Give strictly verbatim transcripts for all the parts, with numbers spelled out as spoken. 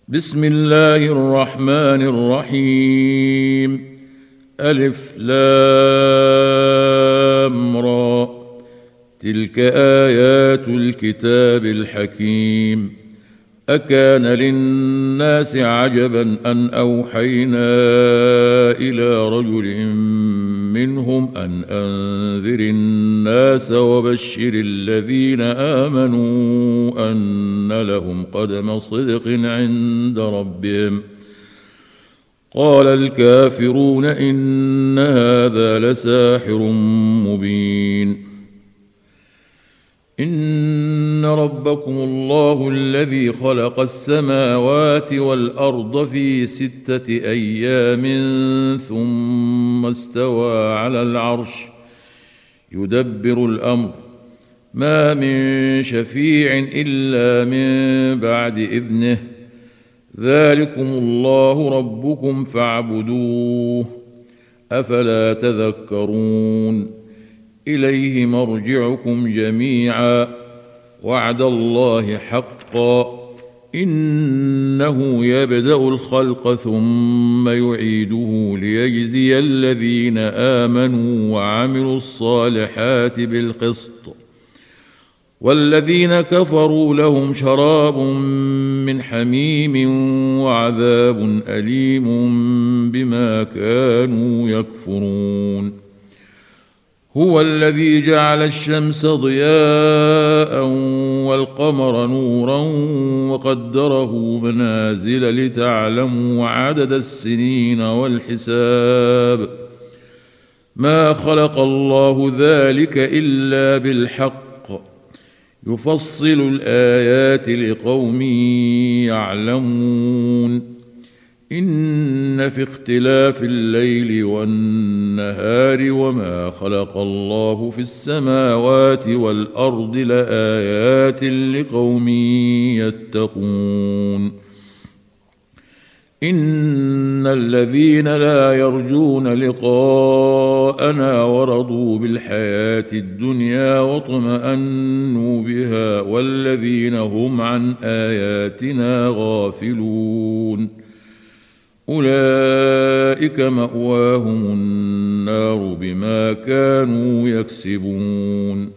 بسم الله الرحمن الرحيم. ألف لام را، تلك آيات الكتاب الحكيم. أكان للناس عجبا أن أوحينا إلى رجل منهم أن أنذر الناس وبشر الذين آمنوا أن لهم قدم صدق عند ربهم. قال الكافرون إن هذا لساحر مبين. إن ربكم الله الذي خلق السماوات والأرض في ستة أيام ثم استوى على العرش يدبر الأمر، ما من شفيع إلا من بعد إذنه، ذلكم الله ربكم فاعبدوه، أفلا تذكرون. إليه مرجعكم جميعا، وعد الله حقا، إنه يبدأ الخلق ثم يعيده ليجزي الذين آمنوا وعملوا الصالحات بالقسط، والذين كفروا لهم شراب من حميم وعذاب أليم بما كانوا يكفرون. هو الذي جعل الشمس ضياء والقمر نورا وقدره منازل لتعلموا عدد السنين والحساب، ما خلق الله ذلك إلا بالحق، يفصل الآيات لقوم يعلمون. إن في اختلاف الليل والنهار وما خلق الله في السماوات والأرض لآيات لقوم يتقون. إن الذين لا يرجون لقاءنا ورضوا بالحياة الدنيا واطمأنوا بها والذين هم عن آياتنا غافلون أولئك مأواهم النار بما كانوا يكسبون.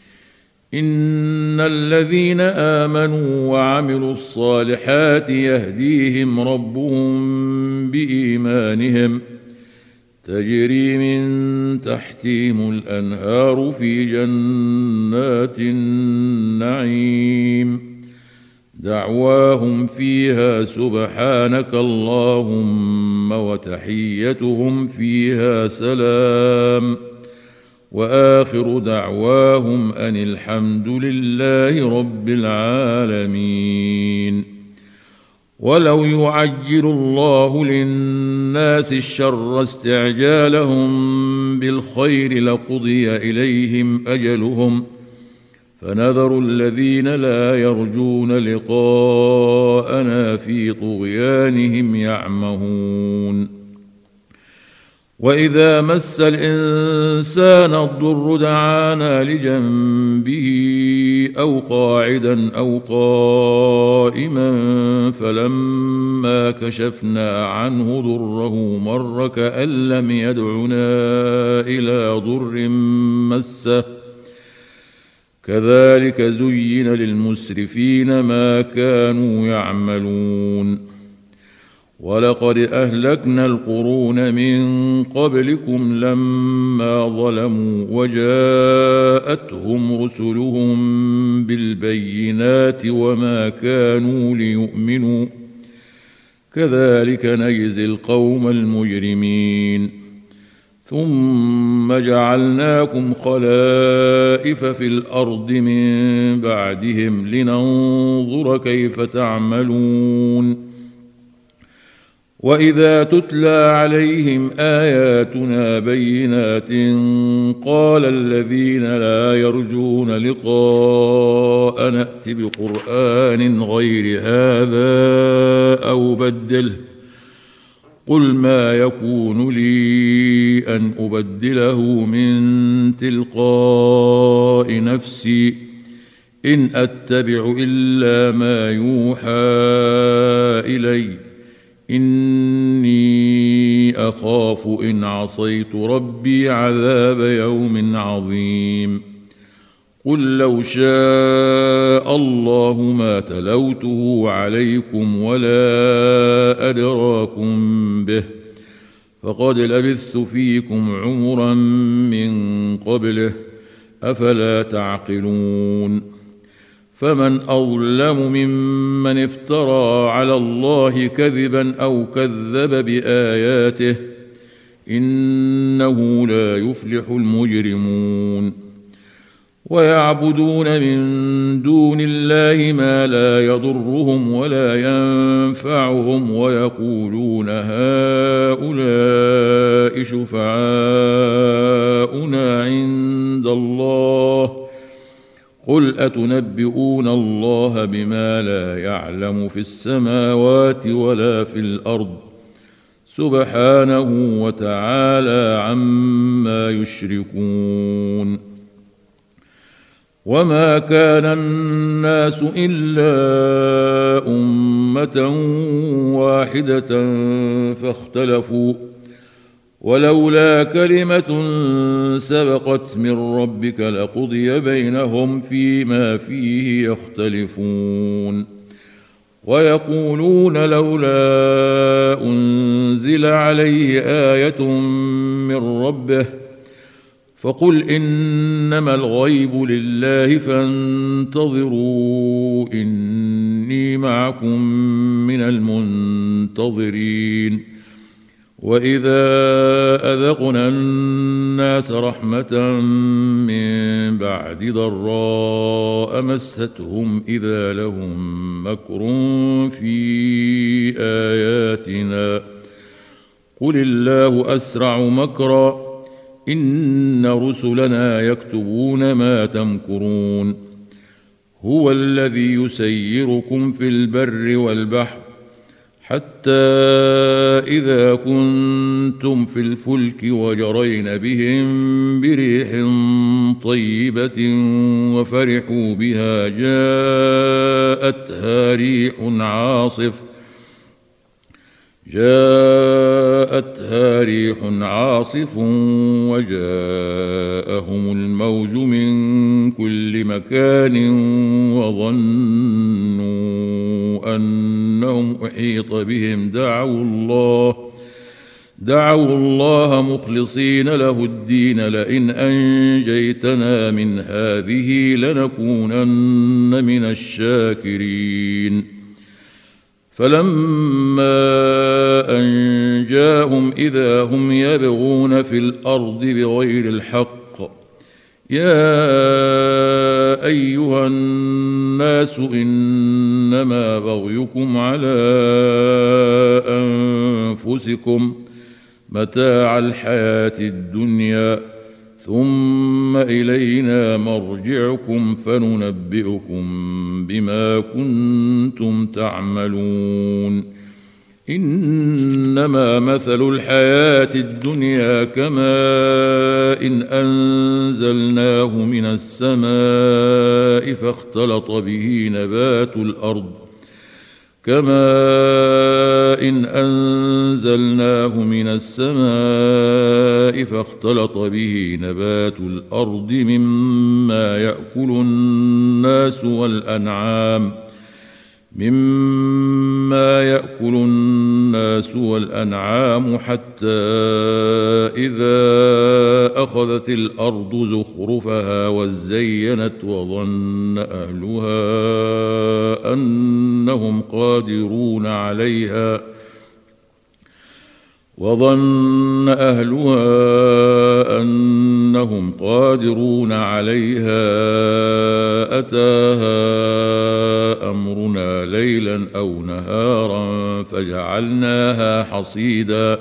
إن الذين آمنوا وعملوا الصالحات يهديهم ربهم بإيمانهم، تجري من تحتهم الأنهار في جنات النعيم، دعواهم فيها سبحانك اللهم وتحيتهم فيها سلام، وآخر دعواهم أن الحمد لله رب العالمين. ولو يعجل الله للناس الشر استعجالهم بالخير لقضي إليهم أجلهم، فنذر الذين لا يرجون لقاءنا في طغيانهم يعمهون. وإذا مس الإنسان الضر دعانا لجنبه أو قاعدا أو قائما، فلما كشفنا عنه ضره مر كأن لم يدعنا إلى ضر مسه، كذلك زين للمسرفين ما كانوا يعملون. ولقد أهلكنا القرون من قبلكم لما ظلموا وجاءتهم رسلهم بالبينات وما كانوا ليؤمنوا، كذلك نجزي القوم المجرمين. ثم جعلناكم خلائف في الأرض من بعدهم لننظر كيف تعملون. وإذا تتلى عليهم آياتنا بينات قال الذين لا يرجون لقاء نأت بقرآن غير هذا أو بدله، قل ما يكون لي أن أبدله من تلقاء نفسي، إن أتبع إلا ما يوحى إلي إني أخاف إن عصيت ربي عذاب يوم عظيم قل لو شاء الله ما تلوته عليكم ولا أدراكم به فقد لبثت فيكم عمرا من قبله أفلا تعقلون فمن أظلم ممن افترى على الله كذبا أو كذب بآياته إنه لا يفلح المجرمون ويعبدون من دون الله ما لا يضرهم ولا ينفعهم ويقولون هؤلاء شفعاؤنا عند الله قل أتنبئون الله بما لا يعلم في السماوات ولا في الأرض سبحانه وتعالى عما يشركون وما كان الناس إلا أمة واحدة فاختلفوا ولولا كلمة سبقت من ربك لقضي بينهم فيما فيه يختلفون ويقولون لولا أنزل عليه آية من ربه فقل إنما الغيب لله فانتظروا إني معكم من المنتظرين وإذا أذقنا الناس رحمة من بعد ضراء مستهم إذا لهم مكر في آياتنا قل الله أسرع مكرا إن رسلنا يكتبون ما تمكرون هو الذي يسيركم في البر والبحر حتى إذا كنتم في الفلك وجرين بهم بريح طيبة وفرحوا بها جاءتها ريح عاصف جاءتها ريح عاصف وجاءهم الموج من كل مكان وظنوا أنهم أحيط بهم دعوا الله دعوا الله مخلصين له الدين لئن أنجيتنا من هذه لنكونن من الشاكرين فلما أنجاهم إذا هم يبغون في الأرض بغير الحق يا أيها الناس إنما بغيكم على أنفسكم متاع الحياة الدنيا ثم إلينا مرجعكم فننبئكم بما كنتم تعملون إنما مثل الحياة الدنيا كماء إن أنزلناه من السماء فاختلط به نبات الأرض كماء إن أنزلناه من السماء فاختلط به نبات الأرض مما يأكل الناس والأنعام مما يأكل الناس والأنعام حتى إذا أخذت الأرض زخرفها وزينت وظن أهلها أنهم قادرون عليها وظن أهلها أنهم قادرون عليها أتاها أمرنا ليلا أو نهارا فجعلناها حصيدا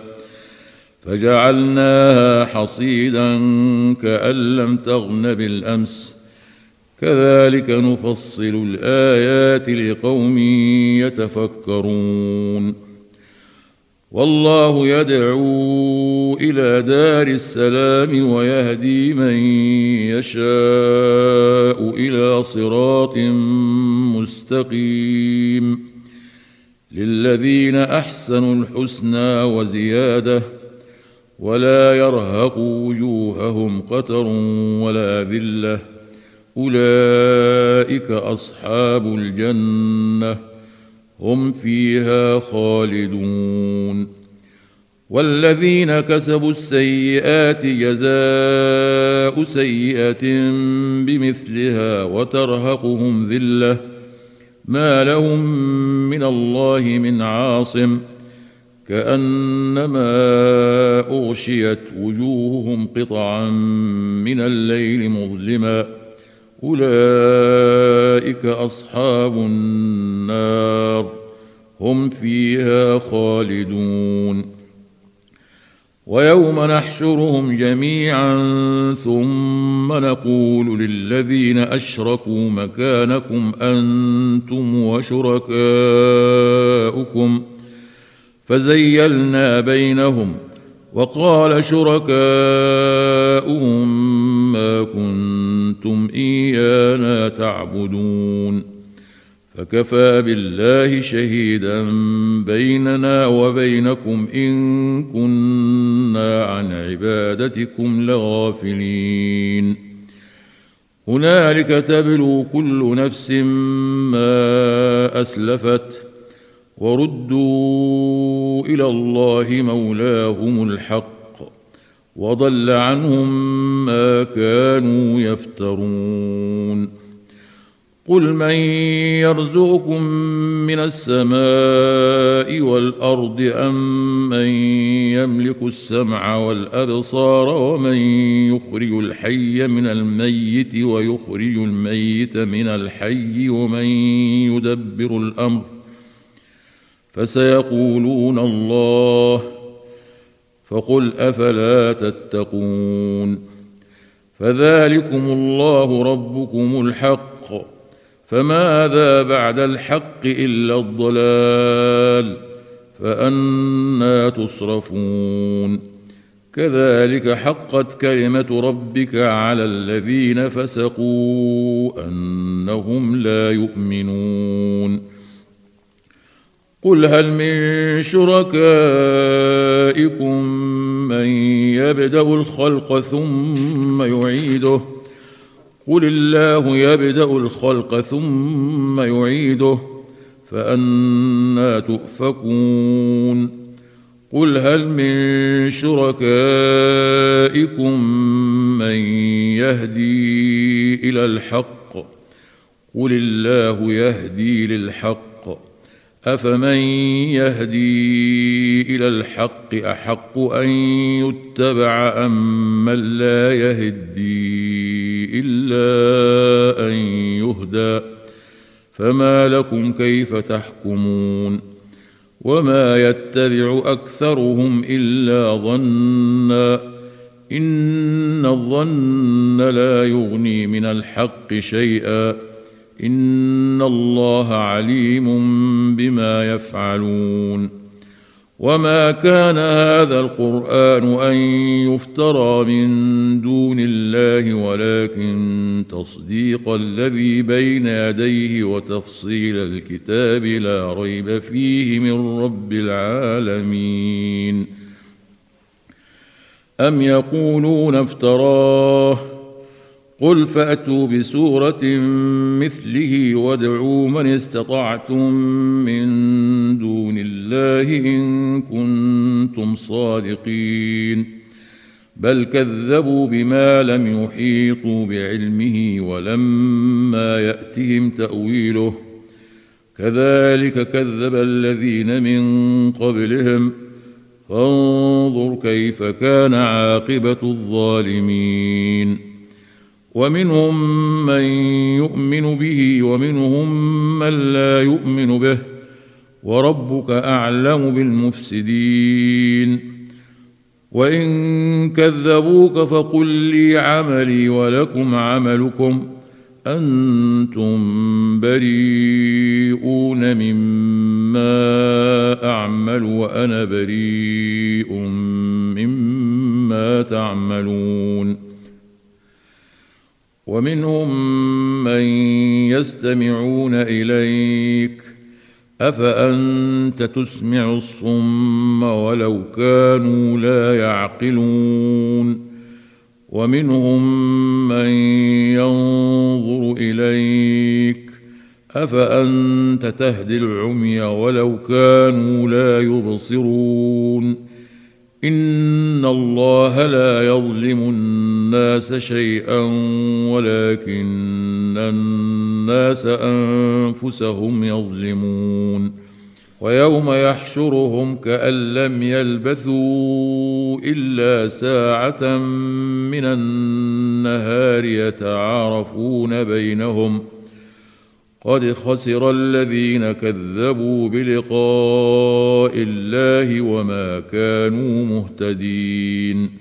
فجعلناها حصيدا كأن لم تغن بالأمس كذلك نفصل الآيات لقوم يتفكرون والله يدعو إلى دار السلام ويهدي من يشاء إلى صراط مستقيم. للذين أحسنوا الحسنى وزيادة ولا يرهق وجوههم قتر ولا ذلة أولئك أصحاب الجنة هم فيها خالدون. والذين كسبوا السيئات جزاء سيئة بمثلها وترهقهم ذلة ما لهم من الله من عاصم كأنما أغشيت وجوههم قطعا من الليل مظلما أولئك أصحاب النار هم فيها خالدون. ويوم نحشرهم جميعا ثم نقول للذين أشركوا مكانكم أنتم وشركاؤكم فزيلنا بينهم وقال شركاؤهم ما كنتم إيانا تعبدون فكفى بالله شهيدا بيننا وبينكم إن كنا عن عبادتكم لغافلين. هنالك تبلو كل نفس ما أسلفت وردوا إلى الله مولاهم الحق وضل عنهم ما كانوا يفترون. قل من يرزقكم من السماء والأرض أم من يملك السمع والأبصار ومن يخرج الحي من الميت ويخرج الميت من الحي ومن يدبر الأمر فسيقولون الله فقل أفلا تتقون. فذلكم الله ربكم الحق فماذا بعد الحق إلا الضلال فأنى تصرفون. كذلك حقت كلمة ربك على الذين فسقوا أنهم لا يؤمنون. قل هل من شركائكم من يبدأ الخلق ثم يعيده قل الله يبدأ الخلق ثم يعيده فأنى تؤفكون. قل هل من شركائكم من يهدي إلى الحق قل الله يهدي للحق أفمن يهدي إلى الحق أحق أن يتبع أم من لا يهدي إلا أن يهدى فما لكم كيف تحكمون. وما يتبع أكثرهم إلا ظنا إن الظن لا يغني من الحق شيئا إن الله عليم بما يفعلون. وما كان هذا القرآن أن يفترى من دون الله ولكن تصديق الذي بين يديه وتفصيل الكتاب لا ريب فيه من رب العالمين. أم يقولون افتراه قل فأتوا بسورة مثله وادعوا من استطعتم من دون الله إن كنتم صادقين بل كذبوا بما لم يحيطوا بعلمه ولما يأتهم تأويله كذلك كذب الذين من قبلهم فانظر كيف كان عاقبة الظالمين. ومنهم من يؤمن به ومنهم من لا يؤمن به وربك أعلم بالمفسدين. وإن كذبوك فقل لي عملي ولكم عملكم أنتم بريئون مما أعمل وأنا بريء مما تعملون. ومنهم من يستمعون إليك أفأنت تسمع الصم ولو كانوا لا يعقلون. ومنهم من ينظر إليك أفأنت تهدي العمي ولو كانوا لا يبصرون. إن الله لا يظلم الناس شيئا ولكن الناس أنفسهم يظلمون. ويوم يحشرهم كأن لم يلبثوا إلا ساعة من النهار يتعارفون بينهم قد خسر الذين كذبوا بلقاء الله وما كانوا مهتدين.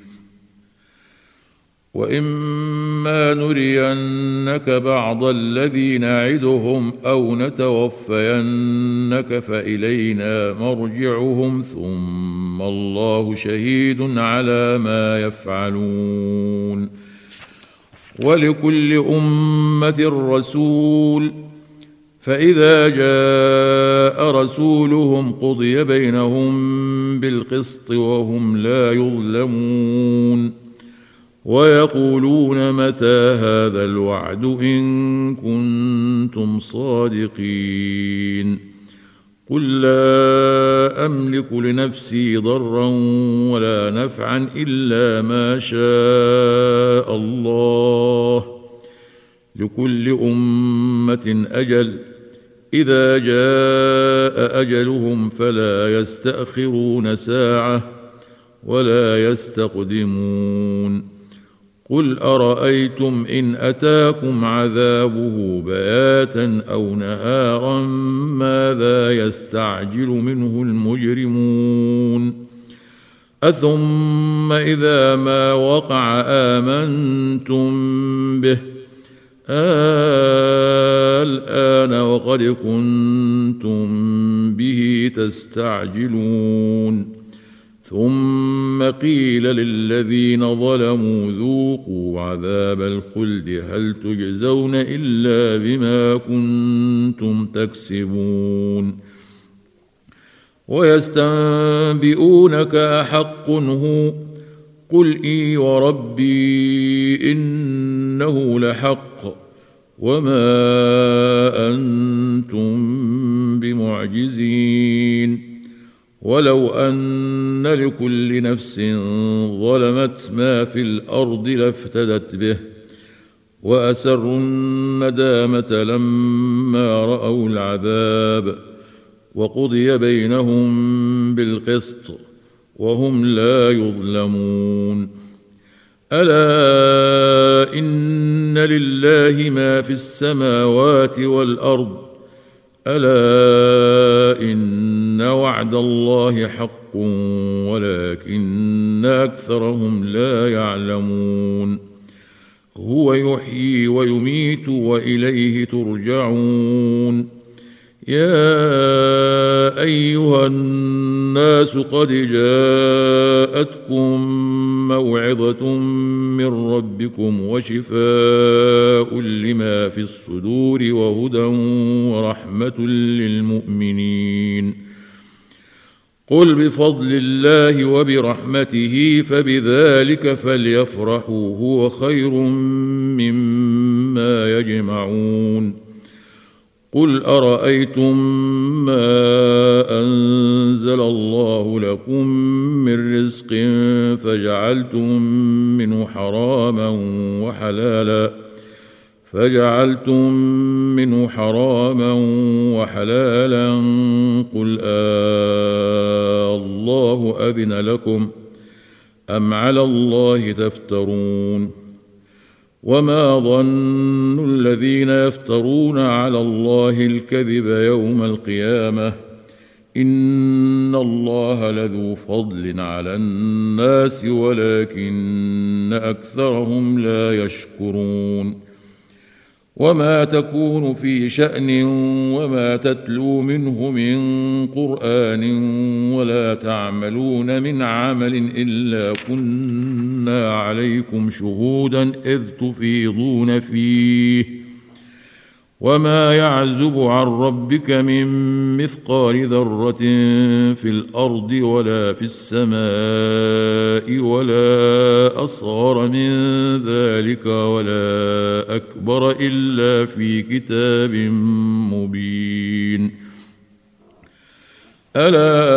وإما نرينك بعض الذي نعدهم أو نتوفينك فإلينا مرجعهم ثم الله شهيد على ما يفعلون. ولكل أمة رسول فإذا جاء رسولهم قضي بينهم بالقسط وهم لا يظلمون. ويقولون متى هذا الوعد إن كنتم صادقين. قل لا أملك لنفسي ضرا ولا نفعا إلا ما شاء الله. لكل أمة أجل إذا جاء أجلهم فلا يستأخرون ساعة ولا يستقدمون. قل أرأيتم إن أتاكم عذابه بياتا أو نهارا ماذا يستعجل منه المجرمون. أثم إذا ما وقع آمنتم به الآن وقد كنتم به تستعجلون. ثم قيل للذين ظلموا ذوقوا عذاب الخلد هل تجزون إلا بما كنتم تكسبون. ويستنبئونك أحق هو قل إي وربي إنه لحق وما أنتم بمعجزين. ولو أن لكل نفس ظلمت ما في الأرض لافتدت به وأسروا الندامة لما رأوا العذاب وقضي بينهم بالقسط وهم لا يظلمون. ألا إن لله ما في السماوات والأرض ألا إن وعد الله حق ولكن أكثرهم لا يعلمون. هو يحيي ويميت وإليه ترجعون. يا أيها الناس قد جاءتكم موعظة من ربكم وشفاء لما في الصدور وهدى ورحمة للمؤمنين. قل بفضل الله وبرحمته فبذلك فليفرحوا هو خير مما يجمعون. قل أرأيتم ما أنزل الله لكم من رزق فجعلتم منه حراما وحلالا فجعلتم منه حراما وحلالا قل آه الله أذن لكم أم على الله تفترون. وما ظن الذين يفترون على الله الكذب يوم القيامة إن الله لذو فضل على الناس ولكن أكثرهم لا يشكرون. وما تكون في شأن وما تتلو منه من قرآن ولا تعملون من عمل إلا كنا عليكم شهودا إذ تفيضون فيه وما يعزب عن ربك من مثقال ذرة في الأرض ولا في السماء ولا أصغر من ذلك ولا أكبر إلا في كتاب مبين. ألا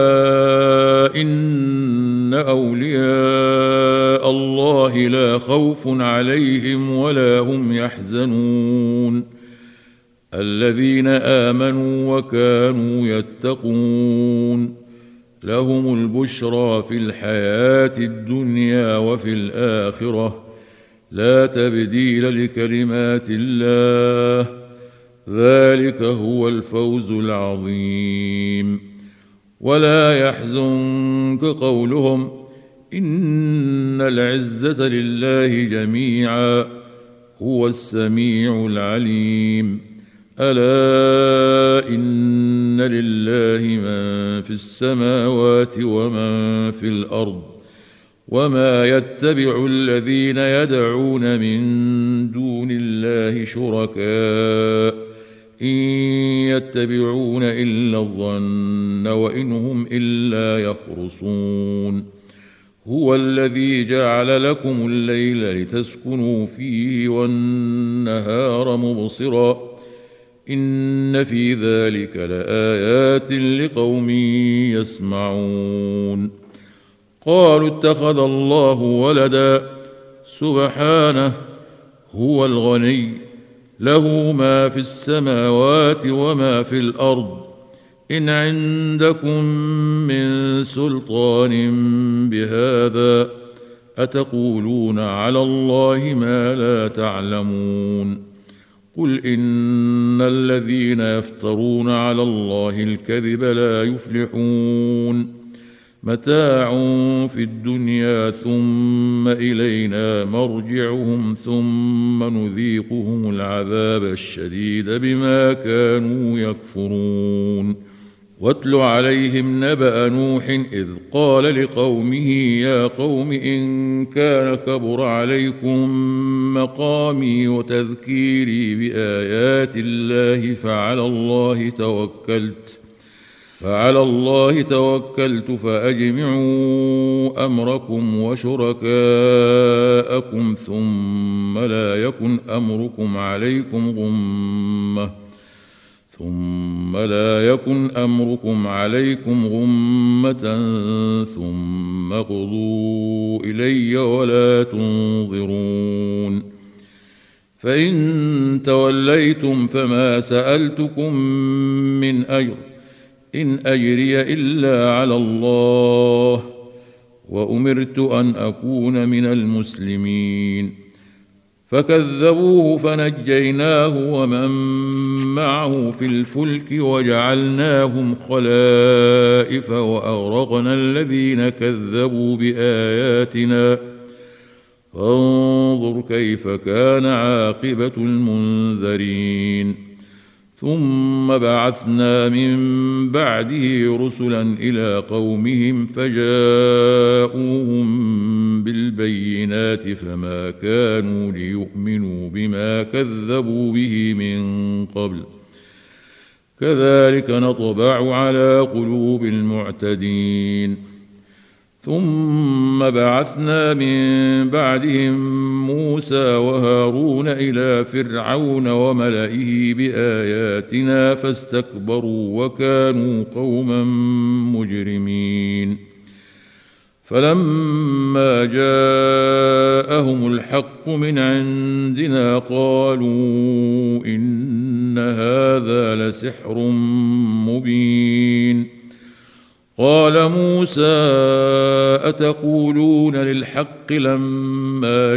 إن أولياء الله لا خوف عليهم ولا هم يحزنون الذين آمنوا وكانوا يتقون لهم البشرى في الحياة الدنيا وفي الآخرة لا تبديل لكلمات الله ذلك هو الفوز العظيم. ولا يحزنك قولهم إن العزة لله جميعا هو السميع العليم. ألا إن لله من في السماوات ومن في الأرض وما يتبع الذين يدعون من دون الله شركاء إن يتبعون إلا الظن وإن هم إلا يخرصون. هو الذي جعل لكم الليل لتسكنوا فيه والنهار مبصرا إن في ذلك لآيات لقوم يسمعون. قالوا اتخذ الله ولدا سبحانه هو الغني له ما في السماوات وما في الأرض إن عندكم من سلطان بهذا أتقولون على الله ما لا تعلمون. قل إن الذين يفترون على الله الكذب لا يفلحون متاع في الدنيا ثم إلينا مرجعهم ثم نذيقهم العذاب الشديد بما كانوا يكفرون. واتل عليهم نبأ نوح إذ قال لقومه يا قوم إن كان كبر عليكم مقامي وتذكيري بآيات الله فعلى الله توكلت فعلى الله توكلت فأجمعوا أمركم وشركاءكم ثم لا يكن أمركم عليكم غمة ثم لا يكن أمركم عليكم غمة ثم قضوا إلي ولا تنظرون. فإن توليتم فما سألتكم من أجر إن أجري إلا على الله وأمرت أن أكون من المسلمين. فكذبوه فنجيناه ومن معه في الفلك وجعلناهم خلائف وأغرقنا الذين كذبوا بآياتنا فانظر كيف كان عاقبة المنذرين. ثم بعثنا من بعده رسلا إلى قومهم فجاءوهم بالبينات فما كانوا ليؤمنوا بما كذبوا به من قبل كذلك نطبع على قلوب المعتدين. ثم بعثنا من بعدهم موسى وهارون إلى فرعون وملئه بآياتنا فاستكبروا وكانوا قوما مجرمين. فلما جاءهم الحق من عندنا قالوا إن هذا لسحر مبين. قال موسى أتقولون للحق لما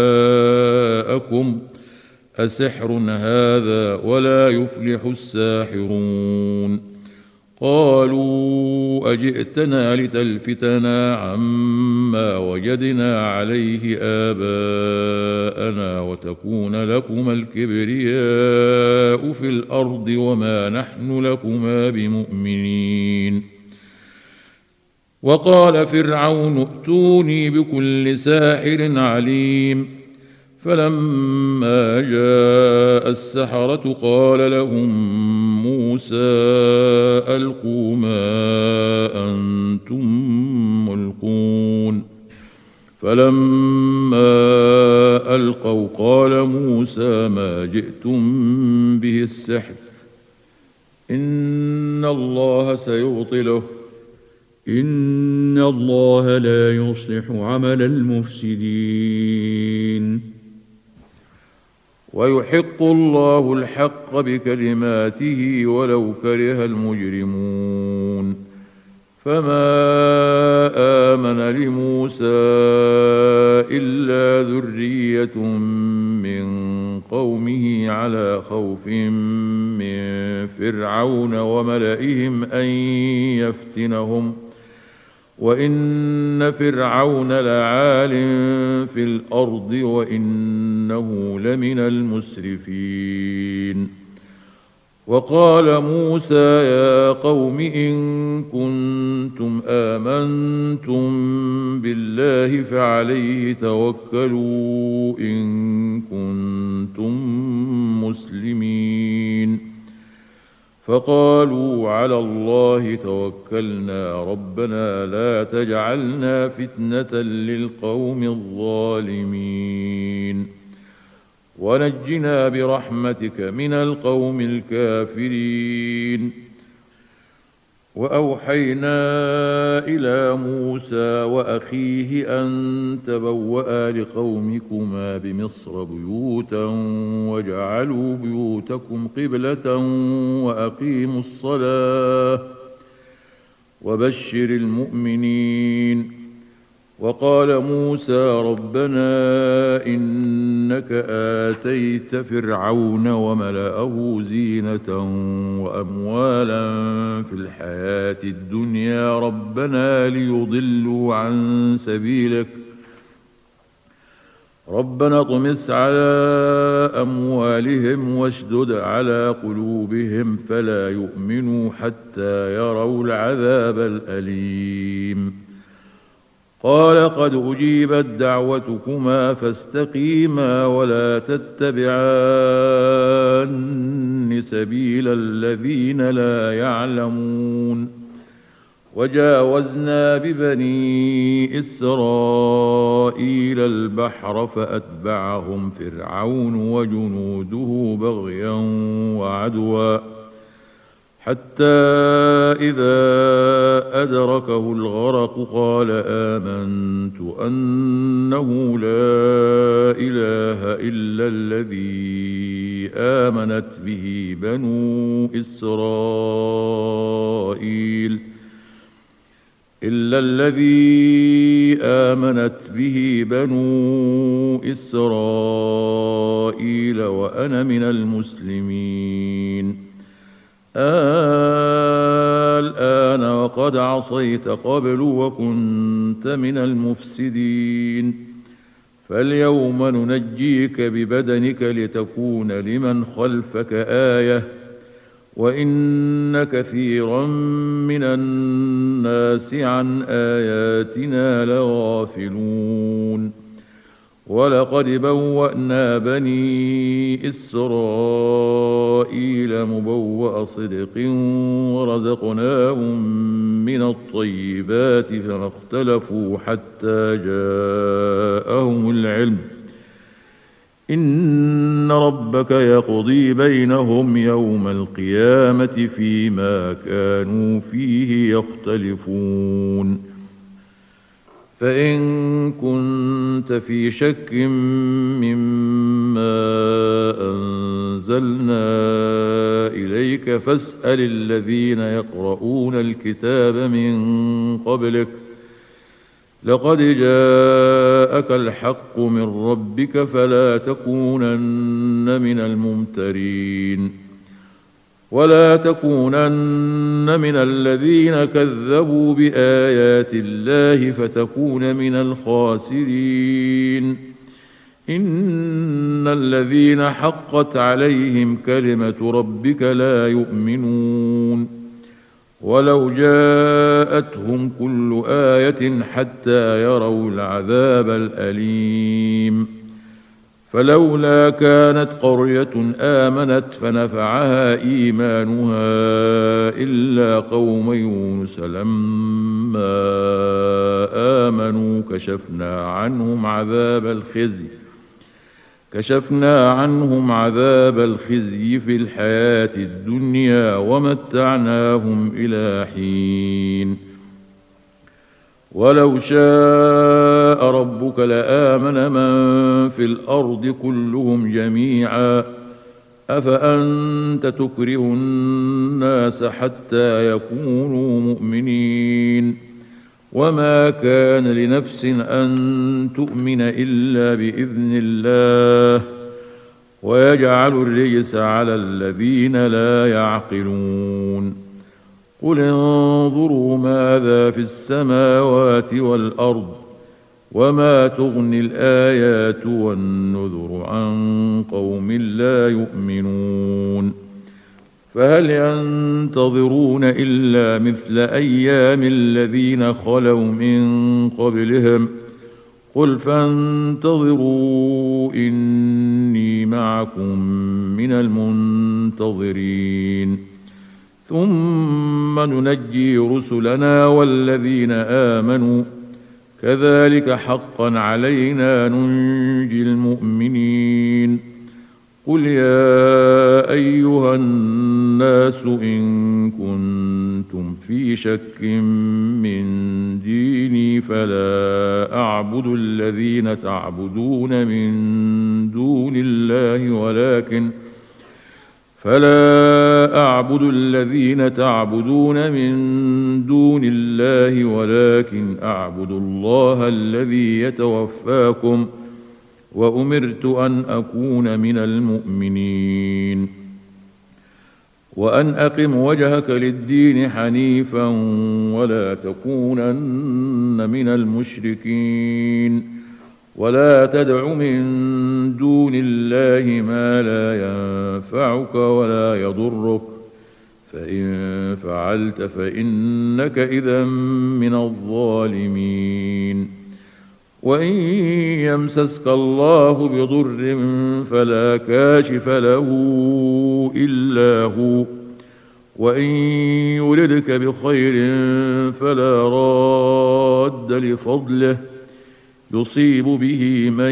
جاءكم أسحر هذا ولا يفلح الساحرون. قالوا أجئتنا لتلفتنا عما وجدنا عليه آباءنا وتكون لكما الكبرياء في الأرض وما نحن لكما بمؤمنين. وقال فرعون ائتوني بكل ساحر عليم. فلما جاء السحرة قال لهم موسى ألقوا ما أنتم ملقون. فلما ألقوا قال موسى ما جئتم به السحر إن الله سيبطله إن الله لا يصلح عمل المفسدين. ويحق الله الحق بكلماته ولو كره المجرمون. فما آمن لموسى إلا ذرية من قومه على خوف من فرعون وملئهم أن يفتنهم وإن فرعون لعال في الأرض وإنه لمن المسرفين. وقال موسى يا قوم إن كنتم آمنتم بالله فعليه توكلوا إن كنتم مسلمين. فقالوا على الله توكلنا ربنا لا تجعلنا فتنة للقوم الظالمين ونجنا برحمتك من القوم الكافرين. وأوحينا إلى موسى وأخيه أن تبوأ لقومكما بمصر بيوتا واجعلوا بيوتكم قبلة وأقيموا الصلاة وبشر المؤمنين. وقال موسى ربنا إنك آتيت فرعون وملأه زينة وأموالا في الحياة الدنيا ربنا ليضلوا عن سبيلك ربنا اطمس على أموالهم واشدد على قلوبهم فلا يؤمنوا حتى يروا العذاب الأليم. قال قد أجيبت دعوتكما فاستقيما ولا تتبعان سبيل الذين لا يعلمون. وجاوزنا ببني إسرائيل البحر فأتبعهم فرعون وجنوده بغيا وعدوا حتى إذا أدركه الغرق قال آمنت أنه لا إله إلا الذي آمنت به بنو إسرائيل إلا الذي آمنت به بنو إسرائيل وأنا من المسلمين. الآن وقد عصيت قبل وكنت من المفسدين فاليوم ننجيك ببدنك لتكون لمن خلفك آية وإن كثيرا من الناس عن آياتنا لغافلون. ولقد بوأنا بني إسرائيل مبوأ صدق ورزقناهم من الطيبات فما اختلفوا حتى جاءهم العلم إن ربك يقضي بينهم يوم القيامة فيما كانوا فيه يختلفون. فإن كنت في شك مما أنزلنا إليك فاسأل الذين يقرؤون الكتاب من قبلك لقد جاءك الحق من ربك فلا تكونن من الممترين. ولا تكونن من الذين كذبوا بآيات الله فتكون من الخاسرين. إن الذين حقت عليهم كلمة ربك لا يؤمنون ولو جاءتهم كل آية حتى يروا العذاب الأليم. فلولا كانت قرية آمنت فنفعها إيمانها إلا قوم يونس لما آمنوا كشفنا عنهم عذاب الخزي كشفنا عنهم عذاب الخزي في الحياة الدنيا ومتعناهم إلى حين. ولو شاء ربك لآمن من في الأرض كلهم جميعا أفأنت تكره الناس حتى يكونوا مؤمنين وما كان لنفس أن تؤمن إلا بإذن الله ويجعل الرجس على الذين لا يعقلون. قل انظروا ماذا في السماوات والأرض وما تغني الآيات والنذر عن قوم لا يؤمنون. فهل ينتظرون إلا مثل أيام الذين خلوا من قبلهم قل فانتظروا إني معكم من المنتظرين. ثم ننجي رسلنا والذين آمنوا كذلك حقا علينا ننجي المؤمنين. قل يا أيها الناس إن كنتم في شك من ديني فلا أعبد الذين تعبدون من دون الله ولكن فلا أعبد الذين تعبدون من دون الله ولكن أعبد الله الذي يتوفاكم وأمرت أن أكون من المؤمنين. وأن أقم وجهك للدين حنيفا ولا تكونن من المشركين ولا تدع من دون الله ما لا ينفعك ولا يضرك فإن فعلت فإنك إذا من الظالمين. وإن يمسسك الله بضر فلا كاشف له إلا هو وإن يردك بخير فلا راد لفضله يصيب به من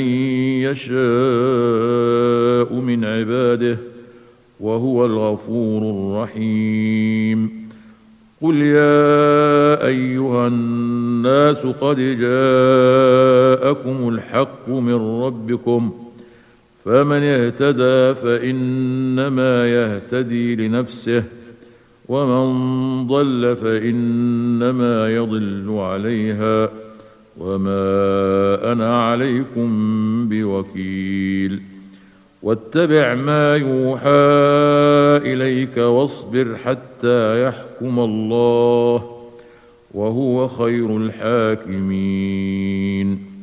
يشاء من عباده وهو الغفور الرحيم. قل يا أيها الناس قد جاءكم الحق من ربكم فمن اهتدى فإنما يهتدي لنفسه ومن ضل فإنما يضل عليها وما أنا عليكم بوكيل. واتبع ما يوحى إليك واصبر حتى يحكم الله وهو خير الحاكمين.